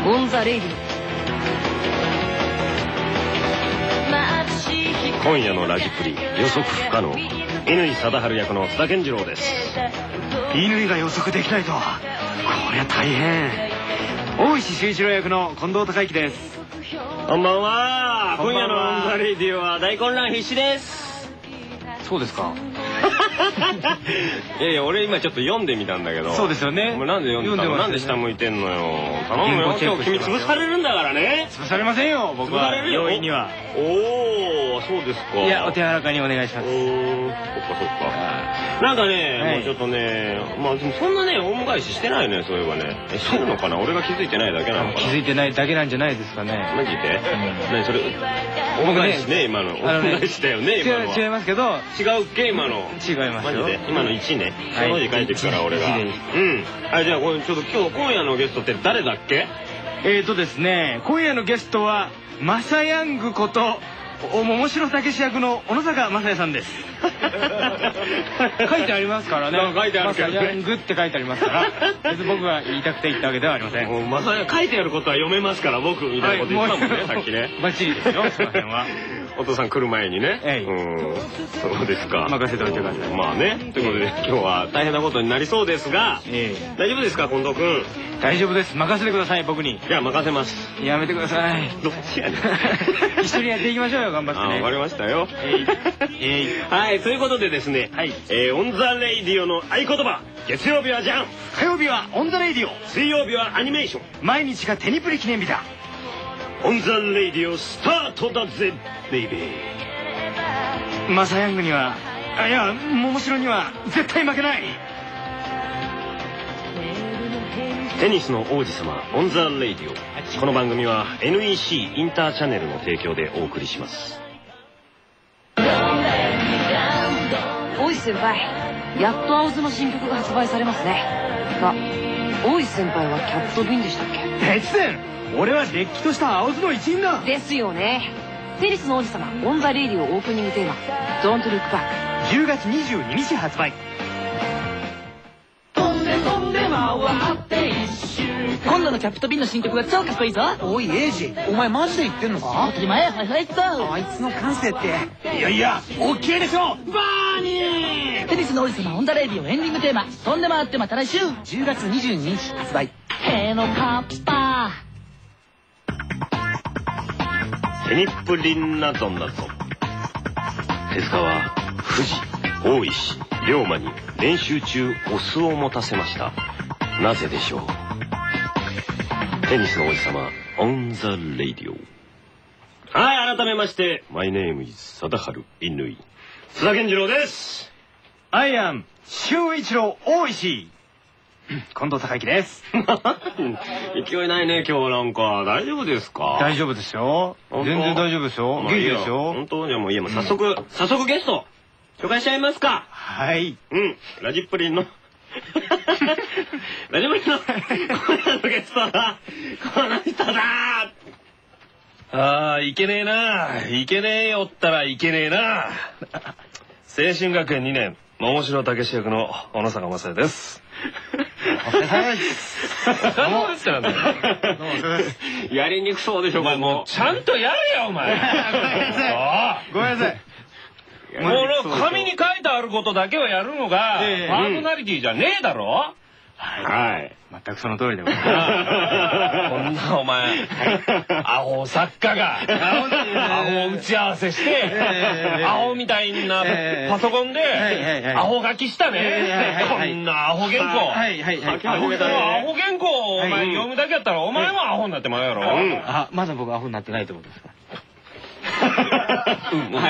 オン・ザ・レイディオ。 今夜のラジプリ予測不可能、乾貞治役の津田健次郎です。 乾が予測できないとはこりゃ大変。大石修一郎役の近藤孝之です。 こんばんは。今夜のオン・ザ・レイディオは大混乱必至です。 そうですか。 いやいや、俺今ちょっと読んでみたんだけど。 そうですよね。 お前なんで読んでたの？なんで下向いてんのよ。頼むよ。今日君潰されるんだからね。 潰されませんよ、僕は。容易には。 おお、そうですか。 いや、お手柔らかにお願いします。 そっかそっか。なんかね、もうちょっとね、まあでもそんなね、オウム返ししてないね、そういえばね。してるのかな？俺が気づいてないだけなのかな。 気づいてないだけなんじゃないですかね。 マジで？何それ？オウム返しね、今の。オウム返しだよね、今のは。 違いますけど。 違うっけ、今の。 違いますよ。 マジで？今の1ね。その字書いてくから俺が。うん。はい、じゃあこれちょっと今夜のゲストって誰だっけ？ ですね、今夜のゲストはマサヤングこと桃城武史役の小野坂雅也さんです。書いてありますからね。 書いてあるけどね。 マサヤングって書いてありますから。別に僕が言いたくて言ったわけではありません。 まさや書いてあることは読めますから僕みたいなこと言ったもんね、さっきね。 バッチリですよ、その辺は。 お父さん来る前にね。そうですか。 任せておいてください。 まあね、ということで今日は大変なことになりそうですが、大丈夫ですか、近藤君。 大丈夫です。任せてください、僕に。 いや、任せます。 やめてください。 どっちやねん。 一緒にやっていきましょうよ、頑張ってね。 わかりましたよ。はい、ということでですね、オン・ザ・レイディオの合言葉、月曜日はジャン、 火曜日はオン・ザ・レイディオ、 水曜日はアニメーション、 毎日がテニプリ記念日だ。 オン・ザ・レイディオスタートだぜ、ベイベー。 マサヤングには、いや、桃城には絶対負けない。 テニスの王子様オン・ザ・レイディオ。この番組は NEC インターチャネルの提供でお送りします。 大石先輩、やっと青津の新曲が発売されますね。が、大石先輩はキャットビンでしたっけ？ 別然、俺はれっきとした青津の一員だ。 ですよね。テニスの王子様オン・ザ・レイディオオープニングテーマ「Don't Look Back」 10月22日発売。 今度のキャプトビンの新曲が超かっこいいぞ。 おいエイジ、お前マジで言ってんのか？ 当たり前、はいはいっと。 あいつの感性って。 いやいや、オッケーでしょ。バーニー。 テニスの王子様オン・ザ・レイディオエンディングテーマ「飛んで回ってまた来週」 10月22日発売。 へのカッパテニプリンなどなど。手塚は藤大石龍馬に練習中お酢を持たせました。なぜでしょう。テニスの王子様オン・ザ・レイディオ。はい、改めましてマイネームイズ貞治乾津田健次郎です。 アイアン修一郎大石近藤孝之です。 勢いないね今日。なんか大丈夫ですか？ 大丈夫ですよ。全然大丈夫ですよ。元気ですよ。 本当？じゃあもういいや、もう早速ゲスト紹介しちゃいますか。 はい。 ラジプリンのラジプリンの今夜のゲストはこの人だ。 ああ、いけねえな。いけねえよったらいけねえな。青春学園2年桃城武史役の小野坂雅也です。 お疲れ様です。 お疲れ様ですからね。 やりにくそうでしょ。 お前もうちゃんとやれよお前。 ごめんなさい。 もう紙に書いてあることだけをやるのがパーソナリティじゃねえだろ。 はい。全くその通りでございます。 こんなお前アホ作家がアホ打ち合わせしてアホみたいなパソコンでアホ書きしたね。こんなアホ原稿。アホ原稿をお前読むだけやったらお前もアホになってまうやろ。 あ、まだ僕アホになってないってことですか？ はい、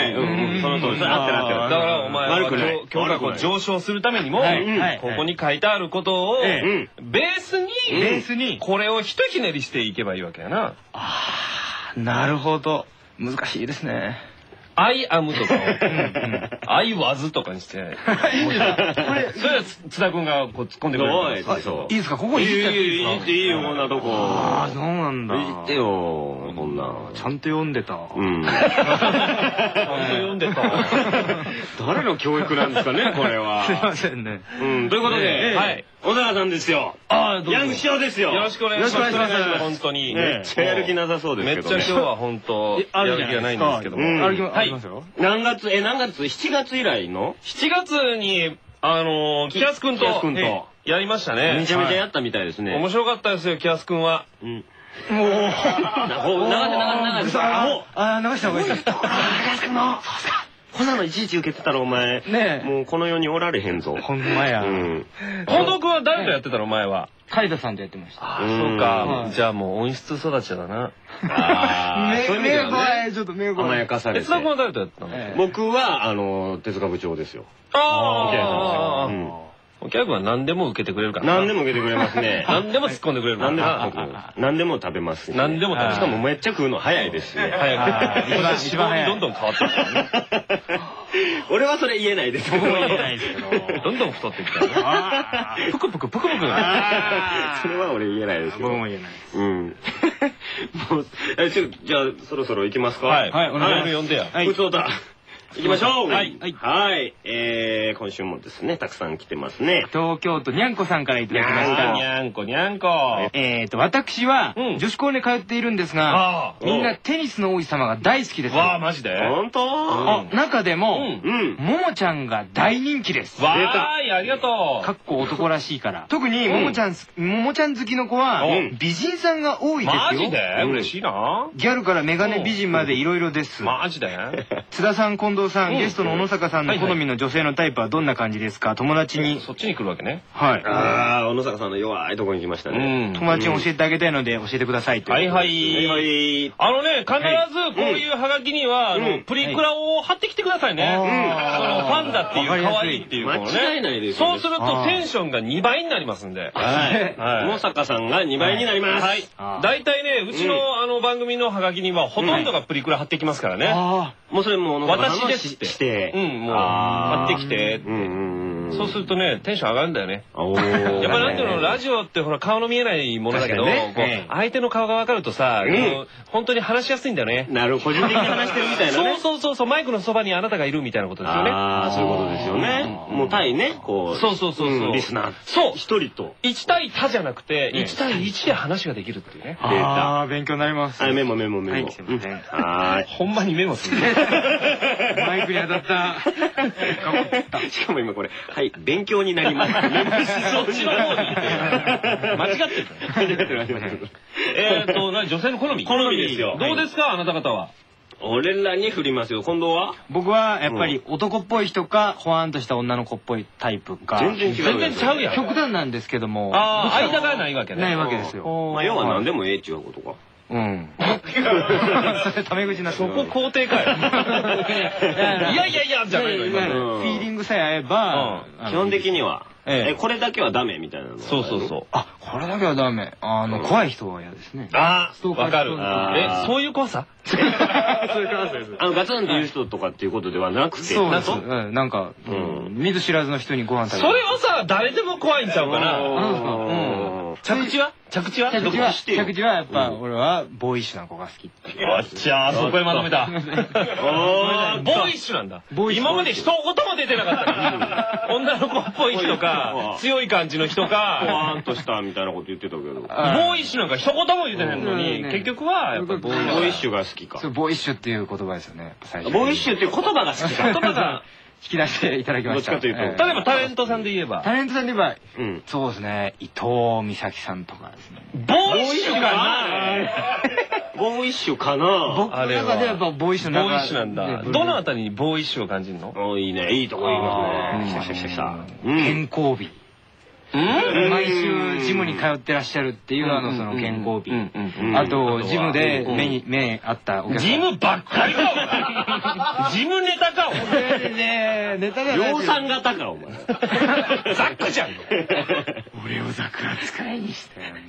その通りです。合ってる合ってる。 だからお前は教科を上昇するためにもここに書いてあることをベースにこれをひとひねりしていけばいいわけやな。 ああ、なるほど。難しいですね。 I am とかをI was とかにして。それは津田君がこう突っ込んでくれる。 いいですか？ここいいいいよ、こんなとこ。 ああ、そうなんだ。 言ってよ。 こんな。 ちゃんと読んでた。 うん。 ちゃんと読んでた。 誰の教育なんですかね、これは。 すいませんね。 ということで、はい。小沢さんですよ。 ああ、どうぞ。 ヤング師匠ですよ。 よろしくお願いします。本当に。 めっちゃやる気なさそうですけど。 めっちゃ今日は本当、やる気がないんですけども。 ありますよ。 何月 ?7 月以来の ?7 月に、キヤス君とやりましたね。 めちゃめちゃやったみたいですね。 面白かったですよ、キヤス君は。 もう、流した方がいいです。こんなのいちいち受けてたらお前、もうこの世におられへんぞ。 ほんまや。 近藤君は誰とやってたの、前は。 カイダさんとやってました。 ああ、そうか。じゃあもう温室育ちだな。 ああ、そういう意味ではね。 ちょっと目が甘やかされて。 津田君は誰とやってたの？ 僕は、手塚部長ですよ。 ああ。お客は何でも受けてくれるから。 何でも受けてくれますね。 何でも突っ込んでくれるから。 何でも食べます。 何でも食べる。 しかもめっちゃ食うの早いですしね。 早く。一番早い。どんどん変わってきたね。 俺はそれ言えないです。 僕も言えないですけど。どんどん太ってきたね。ぷくぷくぷくぷく。それは俺言えないですけど。 僕も言えない。 うん。もう、じゃあそろそろ行きますか。 はい。お願い呼んでや。 ふつおた。行きましょう。 はい。 今週もですね、たくさん来てますね。 東京都にゃんこさんからいただきました。 にゃんこにゃんこ。 私は女子校に通っているんですが、みんなテニスの王子様が大好きです。 わあ、マジで？ 本当？ 中でも、ももちゃんが大人気です。 わーい、ありがとう。 かっこ男らしいから。特にももちゃん好きの子は、美人さんが多いですよ。 マジで？嬉しいな。 ギャルからメガネ美人までいろいろです。 マジで？ 津田さん、近藤さん、ゲストの小野坂さんの好みの女性のタイプはどんな感じですか？友達に。 そっちに来るわけね。 はい。 ああ、小野坂さんの弱いとこに来ましたね。 友達に教えてあげたいので教えてください。 はいはい。必ずこういうハガキには、プリクラを貼ってきてくださいね。ファンだっていう可愛いっていう子ね。 間違いないですそうするとテンションが2倍になりますんで。 はい。小野坂さんが2倍になります。 はい。大体ね、うちの番組のハガキにはほとんどがプリクラ貼ってきますからね。 もうそれもう私ですって。もう貼ってきて。そうするとね、テンション上がるんだよね。やっぱなんていうの、ラジオってほら顔の見えないものだけど、相手の顔が分かるとさ、本当に話しやすいんだよね。 なるほど、個人的に話してるみたいなね。 そう、マイクのそばにあなたがいるみたいなことですよね。 ああ、そういうことですよね。もう対ね、こう。 そう。 リスナー。 そう。 一人と。 1対他じゃなくて、1対1で話ができるっていうね。 ああ、勉強になります。 はい、メモ。 はい。 ほんまにメモする。 マイクに当たった。 しかも今これ、はい、勉強になります。 そっちの方に。間違ってる。女性の好み？ 好みですよ。 どうですか、あなた方は。 俺らに振りますよ。近藤は？ 僕はやっぱり男っぽい人か、ほわんとした女の子っぽいタイプか。 全然ちゃうやん。 極端なんですけども。 間がないわけね。 ないわけですよ。 まあ要は何でもええっちゅうことか。 それタメ口になってる。 そこ肯定かよ。いやじゃないの今の。 フィーリングさえ合えば、 基本的には。これだけはダメみたいなの。 そう。 あ、これだけはダメ。怖い人は嫌ですね。 ああ、わかる。そういう怖さ？ そういう怖さです。 ガツンって言う人とかっていうことではなくて。 そうです。なんか、見ず知らずの人にご飯食べる。 それはさ、誰でも怖いんちゃうかな。着地はやっぱ俺はボーイッシュな子が好き。あっちゃー、そこへまとめた。ボーイッシュなんだ。今まで一言も出てなかった。女の子っぽい人か、強い感じの人か、 ポワーンとしたみたいなこと言ってたけど。ボーイッシュなんか一言も言ってないのに、結局はやっぱボーイッシュが好きか。 そう、ボーイッシュっていう言葉ですよね。 ボーイッシュっていう言葉が好きか。言葉が引き出していただきました。 どっちかというと。 例えばタレントさんで言えば。 そうですね。伊藤美咲さんとかですね。 ボーイッシュかな。 ボーイッシュかな。 僕の中でやっぱボーイッシュなんだ。どのあたりにボーイッシュを感じるの？ いいね。いいとこ言いますね。 来た。健康美。毎週ジムに通ってらっしゃるっていうその健康美。あとジムで目あったお客さん。 ジムばっかりか。ジムネタかお前。 ネタが量産型かお前。 ザックじゃん。 俺をザック扱いにしたよ。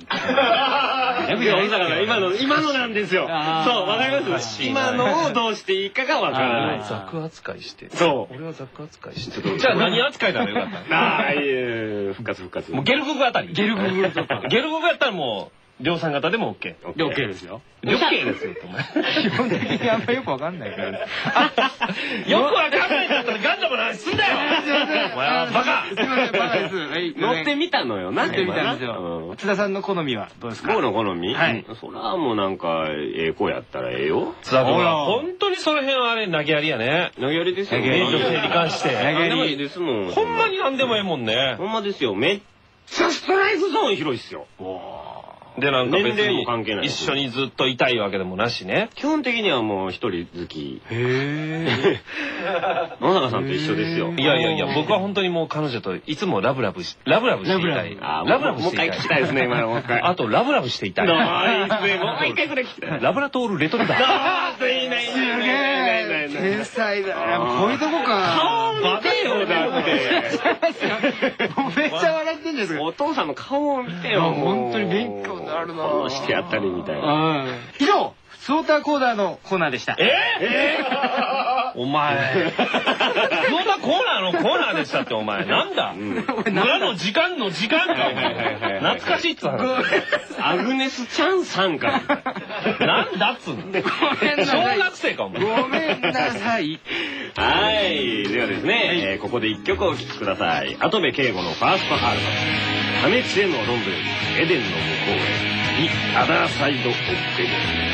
今のなんですよ。そう、わかります。今のをどうしていいかがわからない。 ザック扱いして。 そう。 俺はザック扱いして。じゃあ何扱いならよかった。 ああ、いえ、復活。 もうゲルググあたり。 ゲルググとか。 ゲルググやったらも量産型でも OK。 オッケーですよ。 オッケーですよってお前。 基本的にあんまよくわかんないから。 よくわかんないんだったらガンダムの話すんだよ。お前はバカ。 すいません、バカです。 乗ってみたのよな。 乗ってみたんですよ。津田さんの好みはどうですか？ 僕の好み？ はい。 そらもうなんか、ええ子やったらええよ。 津田君は本当にその辺はあれ投げやりやね。 投げやりですよ。 免許制に関して。 投げやりですもん。 ほんまになんでもええもんね。 ほんまですよ。めっちゃストライクゾーン広いっすよ。 で、なんか別年齢にも関係ない一緒にずっといたいわけでもなしね。 基本的にはもう一人好き。 へえ。 野中さんと一緒ですよ。 いやいやいや、僕は本当にもう彼女といつもラブラブしていたい。 ラブラブしていたい。もう一回聞きたいですね、今のもう一回。 あと、ラブラブしていたい。 もう一回くらい聞きたい。 ラブラトールレトリバー。 いいね、いいね。 天才だ。こういうとこか。 顔見てよ、だって。 めっちゃ笑ってんですよ。 お父さんの顔を見てよ。 本当に勉強になるな。 こうしてやったりみたいな。 以上、ふつおたコーナーのコーナーでした。 お前。そんなコーナーのコーナーでしたってお前。なんだ村の時間の時間か。懐かしいっつう話。 アグネス・チャンさんか。 なんだっつうの。 ごめんなさい。 小学生かお前。 ごめんなさい。 はい。ではですね、ここで一曲お聴きください。跡部圭吾のファーストアルバム。破滅へのロンドン、エデンの向こうへ。The Other Side of Eden。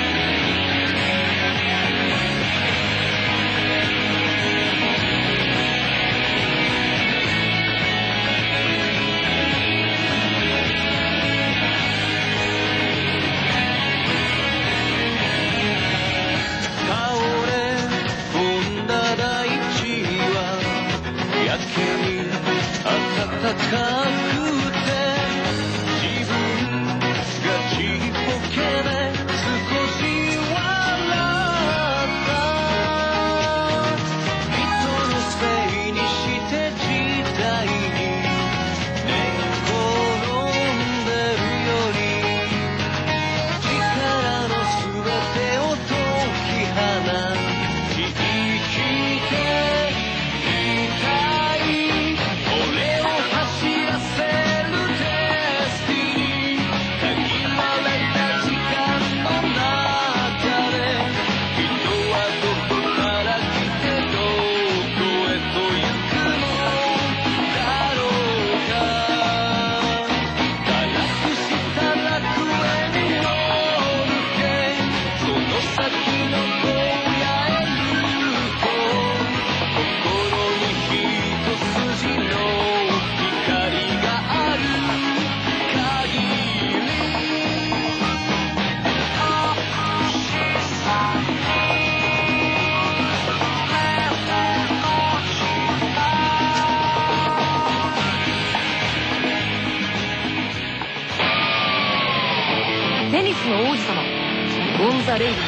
テニスの王子様オン・ザ・レイデ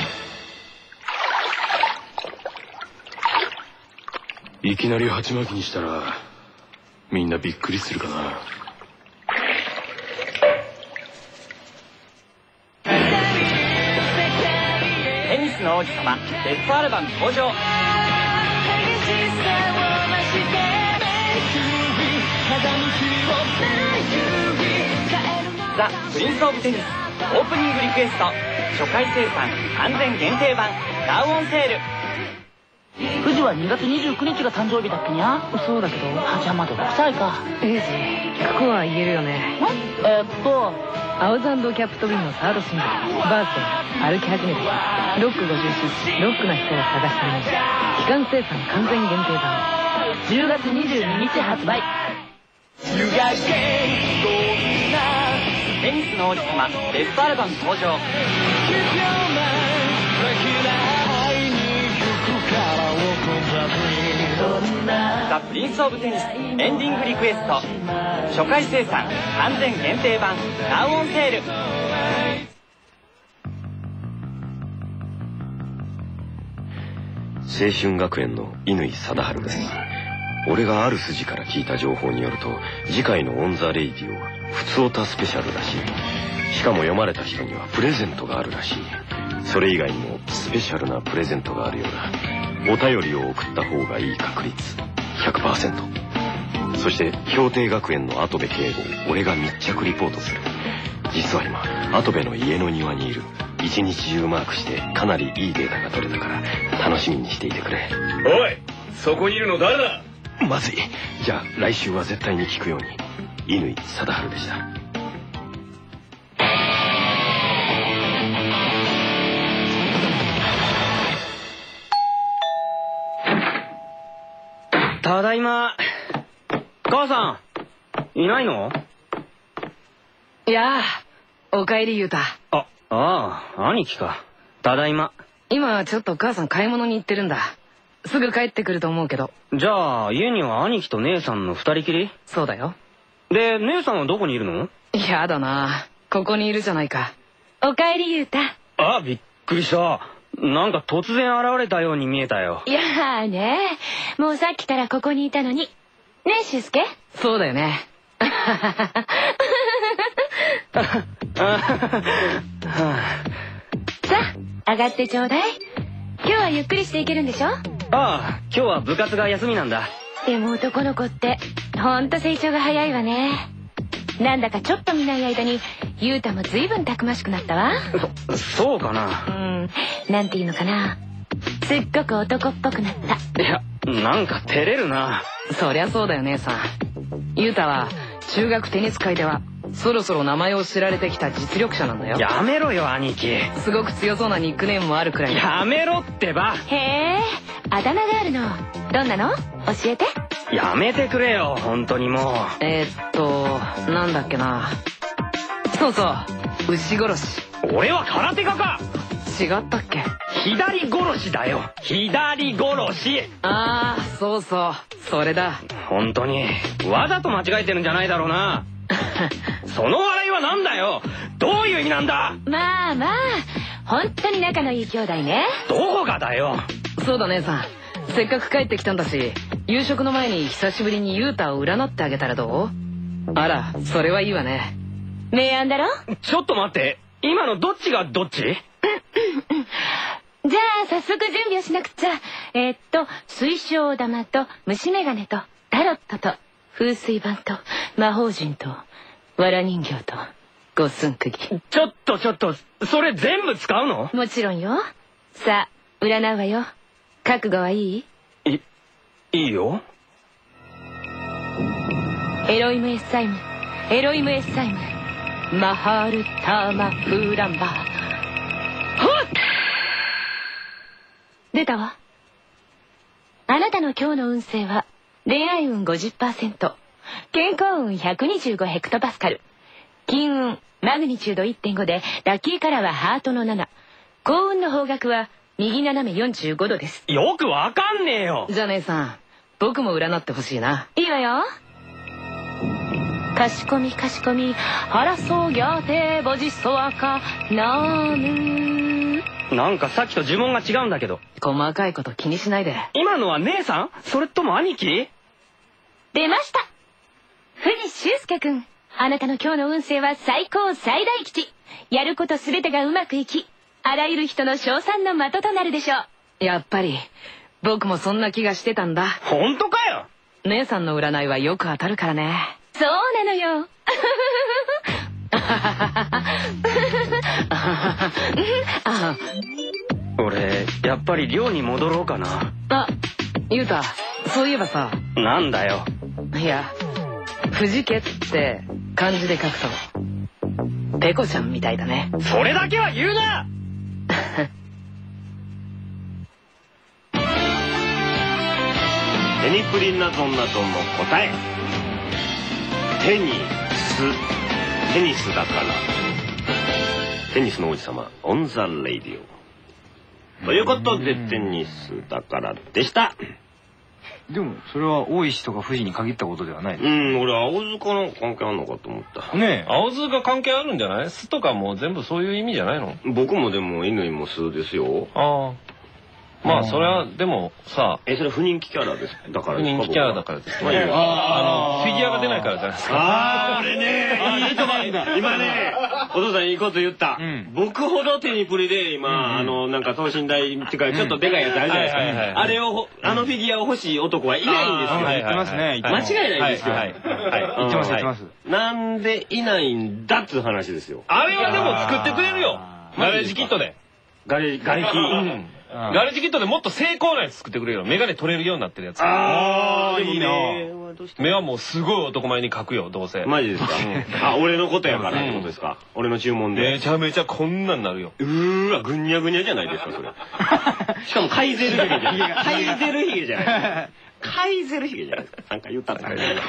ィ。 いきなり鉢巻きにしたらみんなびっくりするかな。 テニスの王子様ベストアルバム登場。ザ・プリンス・オブ・テニスオープニングリクエスト初回生産完全限定版ダウオンセール。 富士は2月29日が誕生日だっけにゃ。そうだけどじゃあまだ6歳か。 エイジ聞くは言えるよね。アウザンドキャプトビンのサードシングル「バースデー」歩き始めた日ロック57ロックな人を探していました。期間生産完全限定版 10月22日発売。 テニスの王子様ベストアルバム登場。ザ・プリンス・オブ・テニスエンディングリクエスト初回生産完全限定版ダウオンセール。 青春学園の乾貞治です。俺がある筋から聞いた情報によると次回のオン・ザ・レイディオはふつおたスペシャルらしい。しかも読まれた人にはプレゼントがあるらしい。それ以外にもスペシャルなプレゼントがあるようだ。お便りを送った方がいい確率 100%。 そして氷定学園の跡部圭吾を俺が密着リポートする。 実は今跡部の家の庭にいる。一日中マークしてかなりいいデータが取れたから楽しみにしていてくれ。 おい、そこにいるの誰だ？ まずい。じゃあ来週は絶対に聞くように。乾貞治でした。 ただいま。母さんいないの？ いやあ、おかえりゆうた。 ああ、兄貴か。ただいま。 今ちょっと母さん買い物に行ってるんだ。すぐ帰ってくると思うけど。 じゃあ家には兄貴と姉さんの二人きり？ そうだよ。 で姉さんはどこにいるの？ やだな、ここにいるじゃないか。おかえりゆうた。 あ、びっくりした。なんか突然現れたように見えたよ。 いやーね、もうさっきからここにいたのに。ねえ、しゅうすけ？ そうだよね。 さあ、上がってちょうだい。今日はゆっくりしていけるんでしょ？ ああ、今日は部活が休みなんだ。 でも男の子ってほんと成長が早いわね。なんだかちょっと見ない間にゆうたもずいぶんたくましくなったわ。 そうかな。 なんていうのかな、すっごく男っぽくなった。 いや、なんか照れるな。 そりゃそうだよ姉さん。ゆうたは中学テニス界ではそろそろ名前を知られてきた実力者なんだよ。 やめろよ兄貴。 すごく強そうなニックネームもあるくらい。 やめろってば。 へえ、あだ名があるの。どんなの？教えて。 やめてくれよ、本当にもう。 なんだっけな。そうそう、牛殺し。 俺は空手家か。 違ったっけ？ 左殺しだよ、左殺し。 ああ、そうそう、それだ。 本当にわざと間違えてるんじゃないだろうな。その笑いはなんだよ。どういう意味なんだ。 まあまあ、本当に仲のいい兄弟ね。 どこがだよ。 そうだ姉さん、せっかく帰ってきたんだし、夕食の前に久しぶりにユータを占ってあげたらどう？あら、それはいいわね。 明暗だろ？ ちょっと待って、今のどっちがどっち？ じゃあ早速準備をしなくちゃ。水晶玉と虫眼鏡とタロットと風水盤と魔法陣と藁人形と五寸釘。 ちょっとそれ全部使うの？ もちろんよ。さあ占うわよ。覚悟はいい？ いいよ。 エロイムエッサイム、エロイムエッサイム、マハルタマフーランバー。はっ！出たわ。あなたの今日の運勢は恋愛運 50%、 健康運125ヘクトパスカル、金運マグニチュード 1.5 でラッキーカラーはハートの7、幸運の方角は右斜め45度です。 よくわかんねえよ。 じゃあ姉さん、僕も占ってほしいな。 いいわよ。かしこみかしこみ、ハラソギャーテボジソワカナム。 なんかさっきと呪文が違うんだけど。 細かいこと気にしないで。 今のは姉さん？それとも兄貴？ 出ました。藤修介くん、あなたの今日の運勢は最高最大吉。やることすべてがうまくいき、あらゆる人の称賛の的となるでしょう。 やっぱり僕もそんな気がしてたんだ。 本当かよ。姉さんの占いはよく当たるからね。 そうなのよ。 俺やっぱり寮に戻ろうかな。 あ、ゆうた、そういえばさ。 なんだよ。 いや、藤家って漢字で書くとペコちゃんみたいだね。 それだけは言うな。 テニプリなぞなぞの答え。テニス、テニスだから。テニスの王子様、オンザレイディオ。ということで、テニスだからでした。 でもそれは大石とか富士に限ったことではない。 俺青塚の関係あるのかと思った。 ねえ、青塚関係あるんじゃない？巣とかも全部そういう意味じゃないの？ 僕もでも乾も巣ですよ。 ああ。 まあそれはでもさ、 それ不人気キャラですだからですか？ 人気キャラだからですね。フィギュアが出ないからじゃないですか。 ああ、俺ね、いいとこ今ね、お父さんいいこと言った。僕ほどテニプリで今、なんか等身大っていうか、ちょっとでかいやつあるじゃないですか。あれを、あのフィギュアを欲しい男はいないんですよ。 言ってますね。 間違いないですよ。 言ってます言ってます。 なんでいないんだっつう話ですよ。 あれはでも作ってくれるよ。ガレージキットで。 ガレージキットでもっと精巧なやつ作ってくれよ。メガネ取れるようになってるやつ。 ああ、いいな。 目はもうすごい男前に描くよ、どうせ。 マジですか？あ、俺のことやからってことですか？俺の注文で。 めちゃめちゃこんなんなるよ。 わ、ぐにゃぐにゃじゃないですか、それ。しかもカイゼルヒゲじゃない。カイゼルヒゲじゃない。カイゼルヒゲじゃないですか。なんか言ったんだ。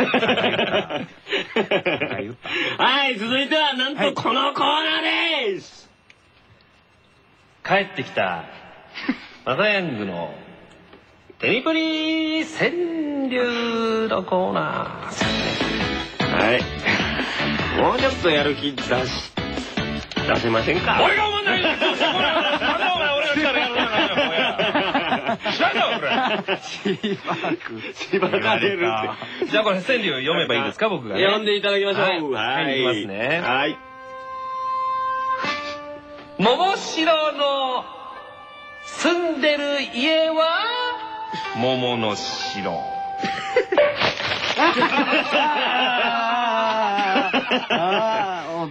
はい、続いてはなんとこのコーナーです。 帰ってきたマザヤングのテニプリ川柳のコーナー。 はい。もうちょっとやる気出せませんか？ 俺が思んないよ。なんでお前俺が来たらやるのかよ。知らんか俺。 しばかれるって。 じゃあこれ川柳読めばいいですか、僕が。 読んでいただきましょう。 はい。いきますね。 はい。 桃城の住んでる家は桃の城。 はい。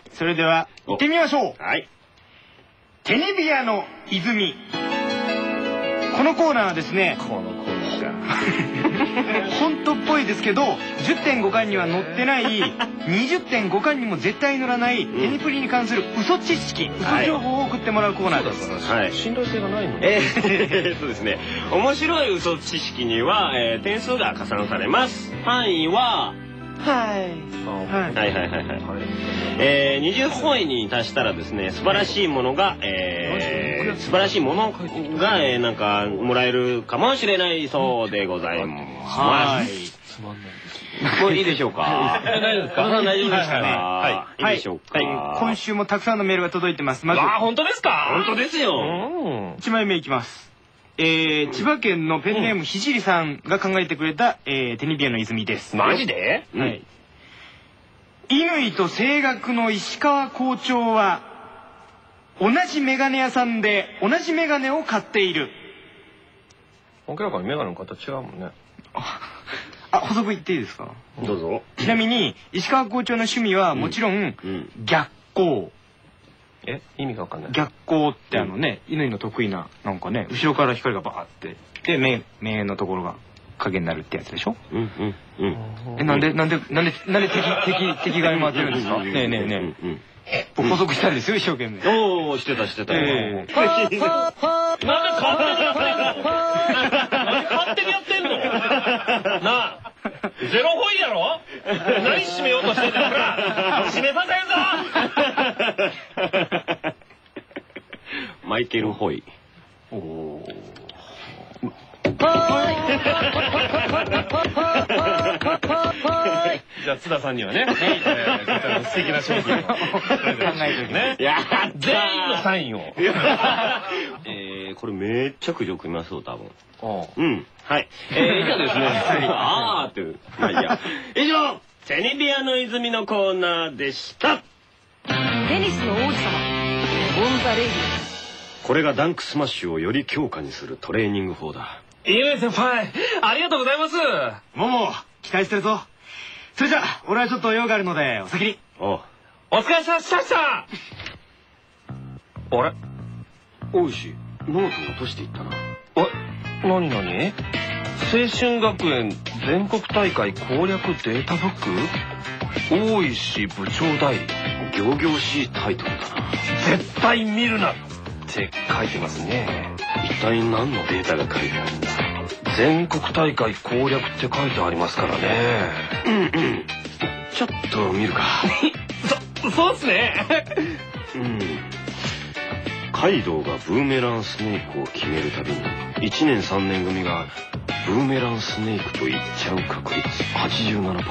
それでは行ってみましょう。 はい。 テニビアの泉。このコーナーはですね、 このコーナーか。 本当っぽいですけど 10.5 巻には載ってない 20.5 巻にも絶対載らないテニプリに関する嘘知識、嘘情報を送ってもらうコーナーです。 はい。 信頼性がないの。 そうですね。面白い嘘知識には点数が加算されます。範囲ははい20本位に達したらですね、素晴らしいものがなんかもらえるかもしれないそうでございます。 つまんないです。 もういいでしょうか？ 大丈夫ですか？ 大丈夫ですかね。はい。いいでしょうか？ 今週もたくさんのメールが届いてます。まず、 本当ですか？ 本当ですよ。 1枚目いきます。千葉県のペンネームひじりさんが考えてくれたテニビアの泉です。 マジで？ はい。乾と声楽の石川校長は同じメガネ屋さんで同じメガネを買っている。 明らかにメガネの形違うもんね。 補足言っていいですか？ どうぞ。 ちなみに石川校長の趣味はもちろん逆光。 意味がわかんない。 逆光って乾の得意ななんかね、後ろから光がバーってで目のところが影になるってやつでしょ？なんで敵が回ってるんですか？ねえ。補足したんですよ、一生懸命。 おお、してた。なんで勝手にやってんの？なあ、ゼロホイやろ？何締めようとしてんだよ、ほら！締めさせんぞ！マイケル・ホイ。 じゃあ津田さんにはね、素敵な商品を考えておくね。全員のサインを。 これめっちゃ苦情組みますよ、多分。 うん。 はい。以上ですね。あーって。まあいいや。以上、テニビアの泉のコーナーでした。 テニスの王子様、オンザレイディ。 これがダンクスマッシュをより強化にするトレーニング法だ。 乾先輩、ありがとうございます。 もも、期待してるぞ。それじゃあ、俺はちょっと用があるので、お先に。 お疲れ様でした。あれ？ おいし、ノート落としていったな。 何？青春学園全国大会攻略データブック？大石部長代理。 仰々しいタイトルだな。 絶対見るなって書いてますね。 一体何のデータが書いてあるんだ？ 全国大会攻略って書いてありますからね。 ちょっと見るか。 そうっすね。 カイドウがブーメランスネークを決めるたびに1年3年組がブーメランスネークと言っちゃう確率 87%。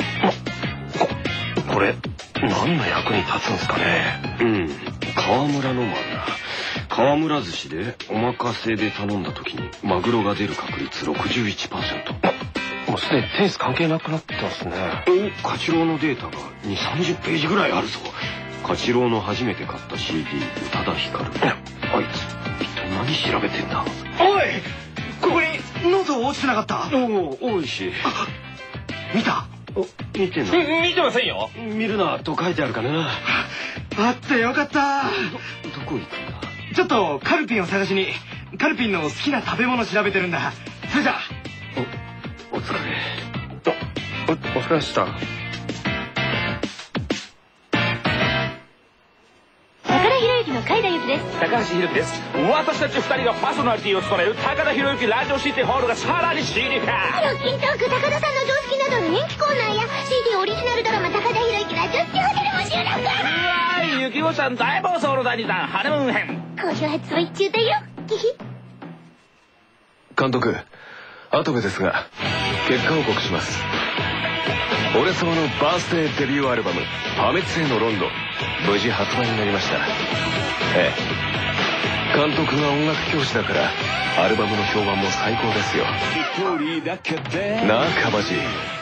これ何の役に立つんですかね。 川村のもあるな。 河村寿司でお任せで頼んだ時にマグロが出る確率 61%。 もうすでにテニス関係なくなってますね。 カチローのデータが2、30ページぐらいあるぞ。カチローの初めて買った CD 宇多田ヒカル。あいつ一体何調べてんだ。 おい、ここにノート落ちてなかった？ 多いし。 見た？ 見てない。 見てませんよ。 見るなと書いてあるかな。 あってよかった。 どこ行くんだ。 ちょっとカルピンを探しにカルピンの好きな食べ物調べてるんだ。それじゃお疲れ。 お疲れでした。 高田博之の海田由紀です。 高橋宏樹です。私たち2人がパーソナリティを務める高田博之ラジオシティホールがさらに CD 化。 ロッキントーク高田さんの常識などの人気コーナーや CD オリジナルドラマ高田博之ラジオシティホテルも収録。 ゆきおちゃん大暴走の第2弾ハネムーン編。 好評発売中だよ。キヒ。 監督、跡部ですが結果報告します。俺様のバースデーデビューアルバム「破滅へのロンドン」無事発売になりました。ええ、監督が音楽教師だからアルバムの評判も最高ですよ。なあカバジ。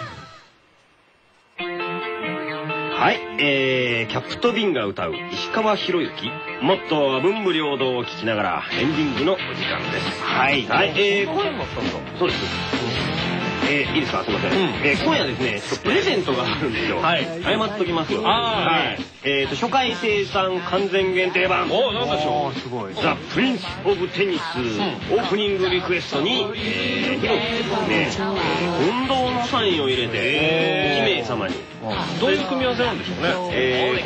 はい、キャプトビンが歌う石川博之もっと文武両道を聴きながらエンディングのお時間です。はい、はい、そうです。いいですか、すみません。今夜ですね、プレゼントがあるんですよ。はい。謝っときますよ。はい。初回生産完全限定版。 お、なんでしょう。 すごい。 ザ・プリンス・オブ・テニスオープニングリクエストに、ヒロキですね、運動のサインを入れて、1名様に。 どういう組み合わせなんでしょうね。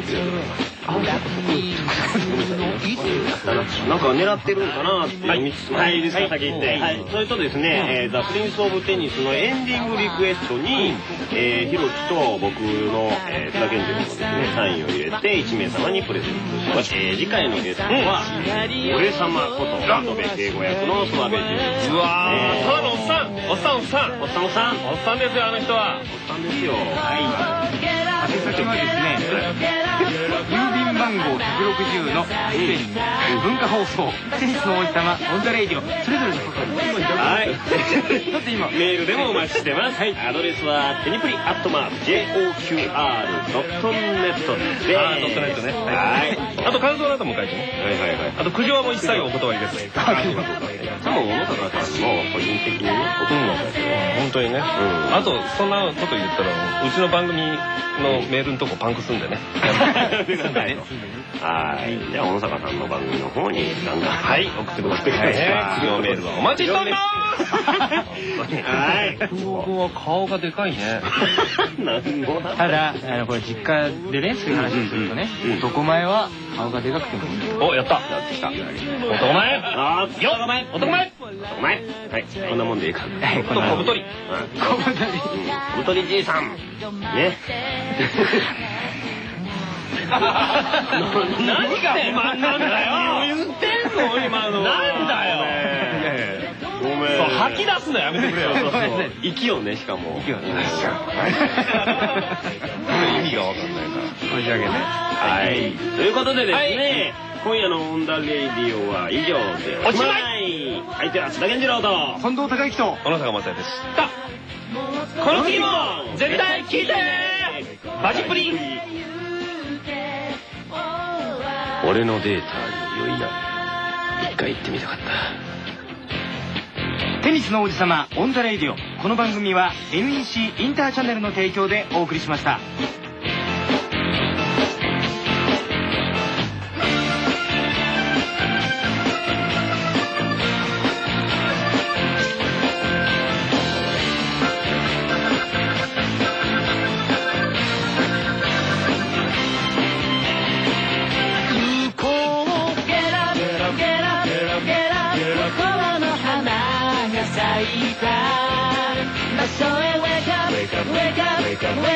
なんか狙ってるんかなって見つつ、はい、ですか、先言って。はい、それとですね、ザ・プリンス・オブ・テニスのエンディングリクエストに、ヒロキと僕の、津田健二君のですね、サインを入れて、1名様にプレゼントします。次回のゲストは、俺様こと、ランドベ敬語役の諏訪部純一。 うわー、ただのおっさんですよ、あの人は。 おっさんですよ。はい。 宛先はですね、郵便番号160の文化放送テニスの王子様オンザレイディオそれぞれのことにはい。だって今メールでもお待ちしてます。はい。アドレスはテニプリ@JOQR.net で。 あ、ドットネットね。 はい。 あと感想なども書いてね。 はいはいはい。 あと苦情はもう一切お断りです。 多分小野高さんも個人的にね、 本当にね。あとそんなこと言ったらうちの番組のメールのとこパンクすんでね。 はい。じゃあ小野坂さんの番組の方にガンガンはい送ってください。苦情メールはお待ちしております。 はい。 僕は顔がでかいね。 ただこれ実家でねそういう話をするとね、男前は顔がでかくてもいい。 お、やった。男前。男前。 はい。こんなもんでいいか。 小太り。 小太りじいさん。ね。 何がなんだよ。言ってんの今の。なんだよ。 ごめん。 吐き出すのやめてくれよ。 息をね、しかも。 意味がわかんないから。 申し訳ね。 はい。ということでですね、今夜のオンダレイディオは以上でおしまい。相手は津田健次郎と近藤孝之と小野坂正也でした。この次も絶対聞いてバジプリ。 俺のデータに酔いな。一回行ってみたかった。 テニスの王子様オンザレイディオ。この番組は NEC インターチャンネルの提供でお送りしました。 咲いた場所へ Wake up, wake up, wake up